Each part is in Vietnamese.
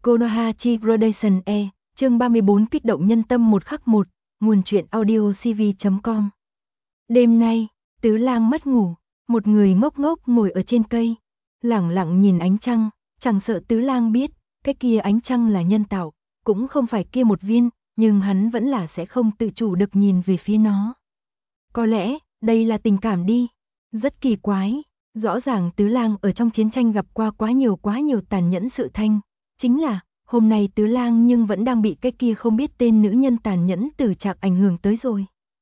Konoha Gradation E, chương 34 kích động nhân tâm 1/1, nguồn truyện audio cv.com. Đêm nay, Tứ Lang mất ngủ, một người ngốc ngốc ngồi ở trên cây, lẳng lặng nhìn ánh trăng, chẳng sợ Tứ Lang biết, cái kia ánh trăng là nhân tạo, cũng không phải kia một viên, nhưng hắn vẫn là sẽ không tự chủ được nhìn về phía nó. Có lẽ, đây là tình cảm đi, rất kỳ quái, rõ ràng Tứ Lang ở trong chiến tranh gặp qua quá nhiều tàn nhẫn sự thanh, chính là, hôm nay Tứ Lang nhưng vẫn đang bị cái kia không biết tên nữ nhân tàn nhẫn tử trạng ảnh hưởng tới rồi.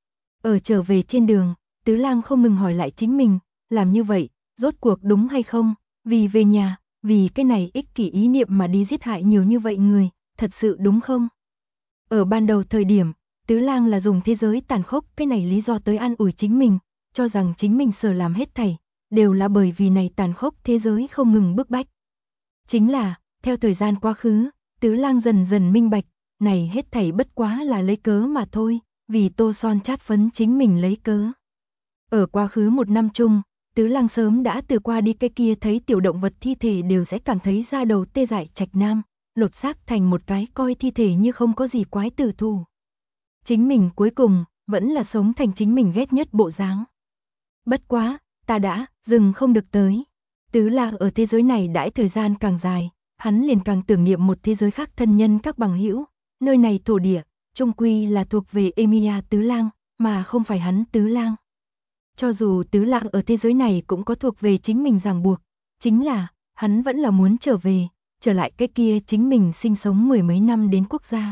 Ở trở về trên đường, Tứ Lang không ngừng hỏi lại chính mình, làm như vậy, rốt cuộc đúng hay không, vì về nhà, vì cái này ích kỷ ý niệm mà đi giết hại nhiều như vậy người, thật sự đúng không? Ở ban đầu thời điểm, Tứ Lang là dùng thế giới tàn khốc cái này lý do tới an ủi chính mình, cho rằng chính mình sở làm hết thảy, đều là bởi vì này tàn khốc thế giới không ngừng bức bách. Chính là, theo thời gian quá khứ, Tứ Lang dần dần minh bạch, này hết thảy bất quá là lấy cớ mà thôi, vì tô son chát phấn chính mình lấy cớ. Ở quá khứ một năm chung, Tứ Lang sớm đã từ qua đi cái kia thấy tiểu động vật thi thể đều sẽ cảm thấy da đầu tê dại trạch nam, lột xác thành một cái coi thi thể như không có gì quái tử thù. Chính mình cuối cùng, vẫn là sống thành chính mình ghét nhất bộ dáng. Bất quá, ta đã, dừng không được tới. Tứ Lang ở thế giới này đãi thời gian càng dài, hắn liền càng tưởng niệm một thế giới khác thân nhân các bằng hữu, nơi này thổ địa, chung quy là thuộc về Emilia Tứ Lang, mà không phải hắn Tứ Lang. Cho dù Tứ Lang ở thế giới này cũng có thuộc về chính mình ràng buộc, chính là, hắn vẫn là muốn trở về, trở lại cái kia chính mình sinh sống mười mấy năm đến quốc gia.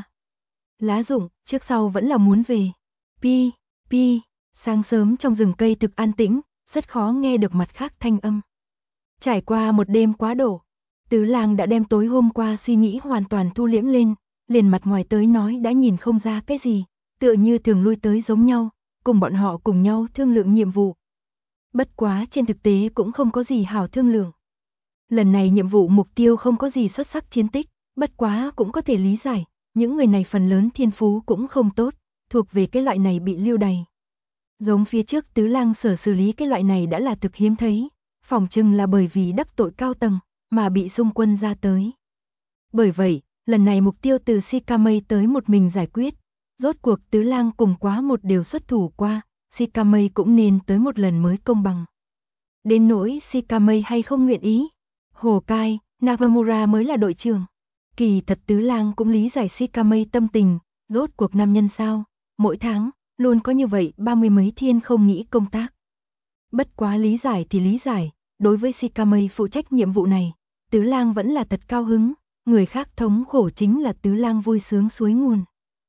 Lá rụng, trước sau vẫn là muốn về. Pi, pi, sáng sớm trong rừng cây thực an tĩnh, rất khó nghe được mặt khác thanh âm. Trải qua một đêm quá độ, Tứ Lang đã đem tối hôm qua suy nghĩ hoàn toàn thu liễm lên, liền mặt ngoài tới nói đã nhìn không ra cái gì, tựa như thường lui tới giống nhau, cùng bọn họ cùng nhau thương lượng nhiệm vụ. Bất quá trên thực tế cũng không có gì hảo thương lượng. Lần này nhiệm vụ mục tiêu không có gì xuất sắc chiến tích, bất quá cũng có thể lý giải, những người này phần lớn thiên phú cũng không tốt, thuộc về cái loại này bị lưu đày. Giống phía trước Tứ Lang sở xử lý cái loại này đã là thực hiếm thấy, phỏng chừng là bởi vì đắc tội cao tầng, mà bị xung quân ra tới. Bởi vậy, lần này mục tiêu từ Shikamei tới một mình giải quyết, rốt cuộc Tứ Lang cùng quá một đều xuất thủ qua, Shikamei cũng nên tới một lần mới công bằng. Đến nỗi Shikamei hay không nguyện ý, Hồ Cai, Nakamura mới là đội trưởng. Kỳ thật Tứ Lang cũng lý giải Shikamei tâm tình, rốt cuộc nam nhân sao, mỗi tháng, luôn có như vậy 30 mấy thiên không nghĩ công tác. Bất quá lý giải thì lý giải, đối với Shikamei phụ trách nhiệm vụ này, Tứ Lang vẫn là thật cao hứng, người khác thống khổ chính là Tứ Lang vui sướng suối nguồn.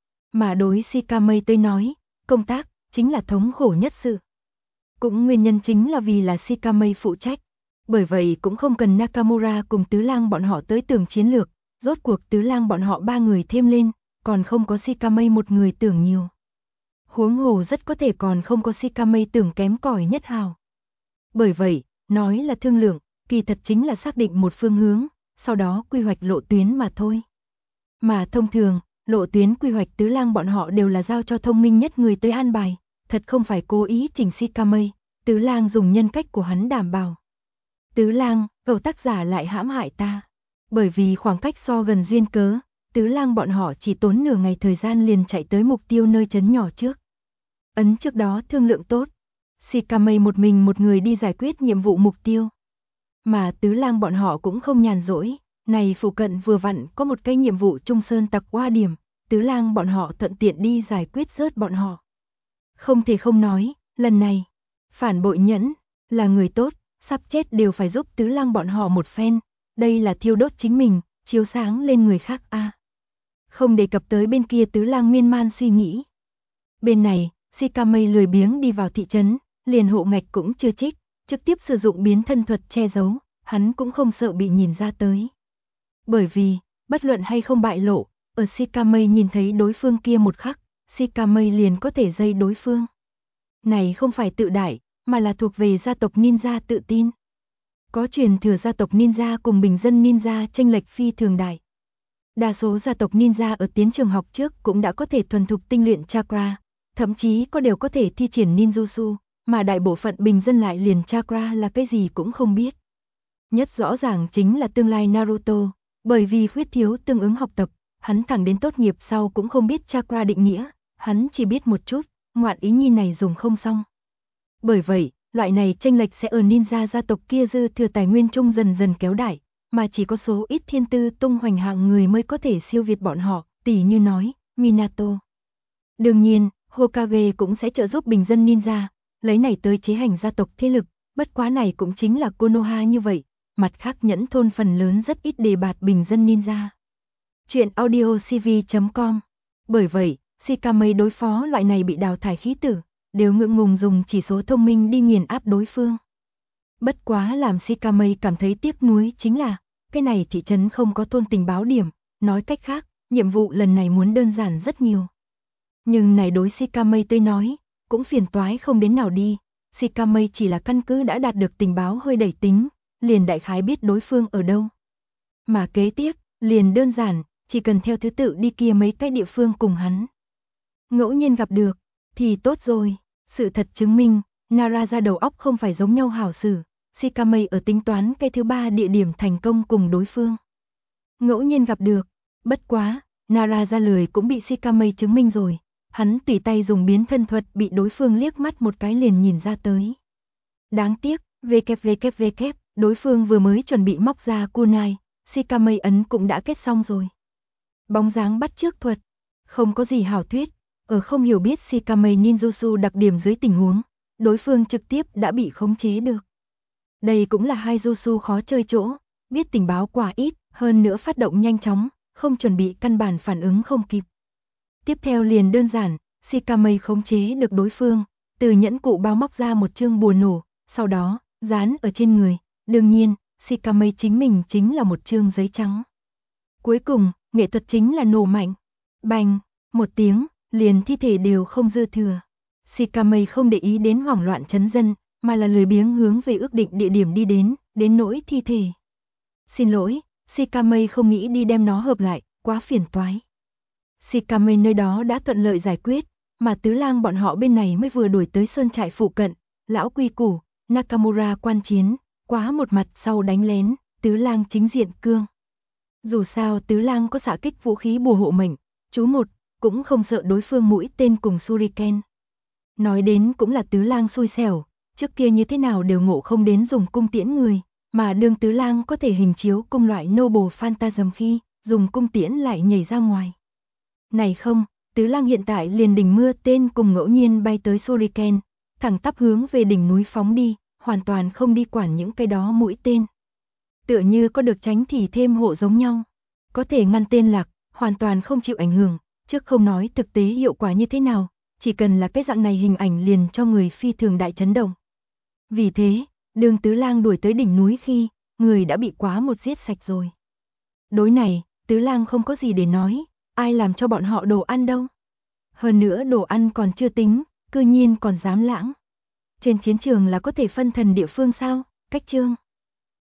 Mà đối Shikamei tới nói, công tác chính là thống khổ nhất sự. Cũng nguyên nhân chính là vì là Shikamei phụ trách, bởi vậy cũng không cần Nakamura cùng Tứ Lang bọn họ tới tưởng chiến lược, rốt cuộc Tứ Lang bọn họ ba người thêm lên, còn không có Shikamei một người tưởng nhiều. Huống hồ rất có thể còn không có Shikamei tưởng kém cỏi nhất hào. Bởi vậy, nói là thương lượng, kỳ thật chính là xác định một phương hướng, sau đó quy hoạch lộ tuyến mà thôi. Mà thông thường, lộ tuyến quy hoạch Tứ Lang bọn họ đều là giao cho thông minh nhất người tới an bài, thật không phải cố ý chỉnh Shikamei, Tứ Lang dùng nhân cách của hắn đảm bảo. Tứ Lang, cậu tác giả lại hãm hại ta. Bởi vì khoảng cách so gần duyên cớ, Tứ Lang bọn họ chỉ tốn nửa ngày thời gian liền chạy tới mục tiêu nơi trấn nhỏ trước. Ấn trước đó thương lượng tốt, Shikamei một mình một người đi giải quyết nhiệm vụ mục tiêu. Mà Tứ Lang bọn họ cũng không nhàn rỗi, này phụ cận vừa vặn có một cái nhiệm vụ Trung Sơn tặc qua điểm, Tứ Lang bọn họ thuận tiện đi giải quyết rớt bọn họ. Không thể không nói, lần này, phản bội nhẫn, là người tốt, sắp chết đều phải giúp Tứ Lang bọn họ một phen, đây là thiêu đốt chính mình, chiếu sáng lên người khác a. Không đề cập tới bên kia Tứ Lang miên man suy nghĩ. Bên này, Shikamei lười biếng đi vào thị trấn, liền hộ ngạch cũng chưa trích, trực tiếp sử dụng biến thân thuật che giấu, hắn cũng không sợ bị nhìn ra tới. Bởi vì, bất luận hay không bại lộ, ở Shikamei nhìn thấy đối phương kia một khắc, Shikamei liền có thể dây đối phương. Này không phải tự đại, mà là thuộc về gia tộc ninja tự tin. Có truyền thừa gia tộc ninja cùng bình dân ninja chênh lệch phi thường đại. Đa số gia tộc ninja ở tiến trường học trước cũng đã có thể thuần thục tinh luyện chakra, thậm chí có đều có thể thi triển ninjutsu, mà đại bộ phận bình dân lại liền chakra là cái gì cũng không biết. Nhất rõ ràng chính là tương lai Naruto, Bởi vì khuyết thiếu tương ứng học tập, hắn thẳng đến tốt nghiệp sau cũng không biết chakra định nghĩa, hắn chỉ biết một chút, ngoạn ý nhi này dùng không xong. Bởi vậy, loại này chênh lệch sẽ ở ninja gia tộc kia dư thừa tài nguyên chung dần dần kéo đại, mà chỉ có số ít thiên tư tung hoành hạng người mới có thể siêu việt bọn họ, tỉ như nói, Minato. Đương nhiên, Hokage cũng sẽ trợ giúp bình dân ninja, lấy này tới chế hành gia tộc thế lực, bất quá này cũng chính là Konoha như vậy, mặt khác nhẫn thôn phần lớn rất ít đề bạt bình dân ninja. Chuyện audio cv.com. Bởi vậy, Shikamae đối phó loại này bị đào thải khí tử, đều ngượng ngùng dùng chỉ số thông minh đi nghiền áp đối phương. Bất quá làm Shikamae cảm thấy tiếc nuối chính là, cái này thị trấn không có thôn tình báo điểm, nói cách khác, nhiệm vụ lần này muốn đơn giản rất nhiều. Nhưng này đối Shikamae tới nói, cũng phiền toái không đến nào đi, Shikamae chỉ là căn cứ đã đạt được tình báo hơi đẩy tính, liền đại khái biết đối phương ở đâu. Mà kế tiếp, liền đơn giản, chỉ cần theo thứ tự đi kia mấy cái địa phương cùng hắn. Ngẫu nhiên gặp được, thì tốt rồi, sự thật chứng minh, Nara ra đầu óc không phải giống nhau hảo xử, Shikamae ở tính toán cái thứ ba địa điểm thành công cùng đối phương. Ngẫu nhiên gặp được, bất quá, Nara ra lười cũng bị Shikamae chứng minh rồi, hắn tùy tay dùng biến thân thuật bị đối phương liếc mắt một cái liền nhìn ra tới. Đáng tiếc, đối phương vừa mới chuẩn bị móc ra kunai, Shikamae ấn cũng đã kết xong rồi. Bóng dáng bắt chước thuật, không có gì hảo thuyết, ở không hiểu biết Shikamae ninjutsu đặc điểm dưới tình huống, đối phương trực tiếp đã bị khống chế được. Đây cũng là hai jutsu khó chơi chỗ, biết tình báo quả ít, hơn nữa phát động nhanh chóng, không chuẩn bị căn bản phản ứng không kịp. Tiếp theo liền đơn giản, Shikamae khống chế được đối phương, từ nhẫn cụ bao móc ra một chương bùa nổ, sau đó, dán ở trên người, đương nhiên, Shikamae chính mình chính là một chương giấy trắng. Cuối cùng, nghệ thuật chính là nổ mạnh, bành, một tiếng, liền thi thể đều không dư thừa. Shikamae không để ý đến hoảng loạn chấn dân, mà là lười biếng hướng về ước định địa điểm đi đến nỗi thi thể. Xin lỗi, Shikamae không nghĩ đi đem nó hợp lại, quá phiền toái. Shikamae nơi đó đã thuận lợi giải quyết, mà tứ lang bọn họ bên này mới vừa đuổi tới sơn trại phụ cận, lão quy củ, Nakamura quan chiến, quá một mặt sau đánh lén, tứ lang chính diện cương. Dù sao tứ lang có xạ kích vũ khí bùa hộ mệnh, chú một, cũng không sợ đối phương mũi tên cùng shuriken. Nói đến cũng là tứ lang xui xẻo, trước kia như thế nào đều ngộ không đến dùng cung tiễn người, mà đương tứ lang có thể hình chiếu cung loại noble phantasm khi, dùng cung tiễn lại nhảy ra ngoài. Này không, tứ lang hiện tại liền đỉnh mưa tên cùng ngẫu nhiên bay tới shuriken, thẳng tắp hướng về đỉnh núi phóng đi, hoàn toàn không đi quản những cái đó mũi tên. Tựa như có được tránh thì thêm hộ giống nhau, có thể ngăn tên lạc, hoàn toàn không chịu ảnh hưởng, trước không nói thực tế hiệu quả như thế nào, chỉ cần là cái dạng này hình ảnh liền cho người phi thường đại chấn động. Vì thế, đường tứ lang đuổi tới đỉnh núi khi, người đã bị quá một giết sạch rồi. Đối này, tứ lang không có gì để nói, ai làm cho bọn họ đồ ăn đâu. Hơn nữa đồ ăn còn chưa tính, cư nhiên còn dám lãng. Trên chiến trường là có thể phân thần địa phương sao, cách chương.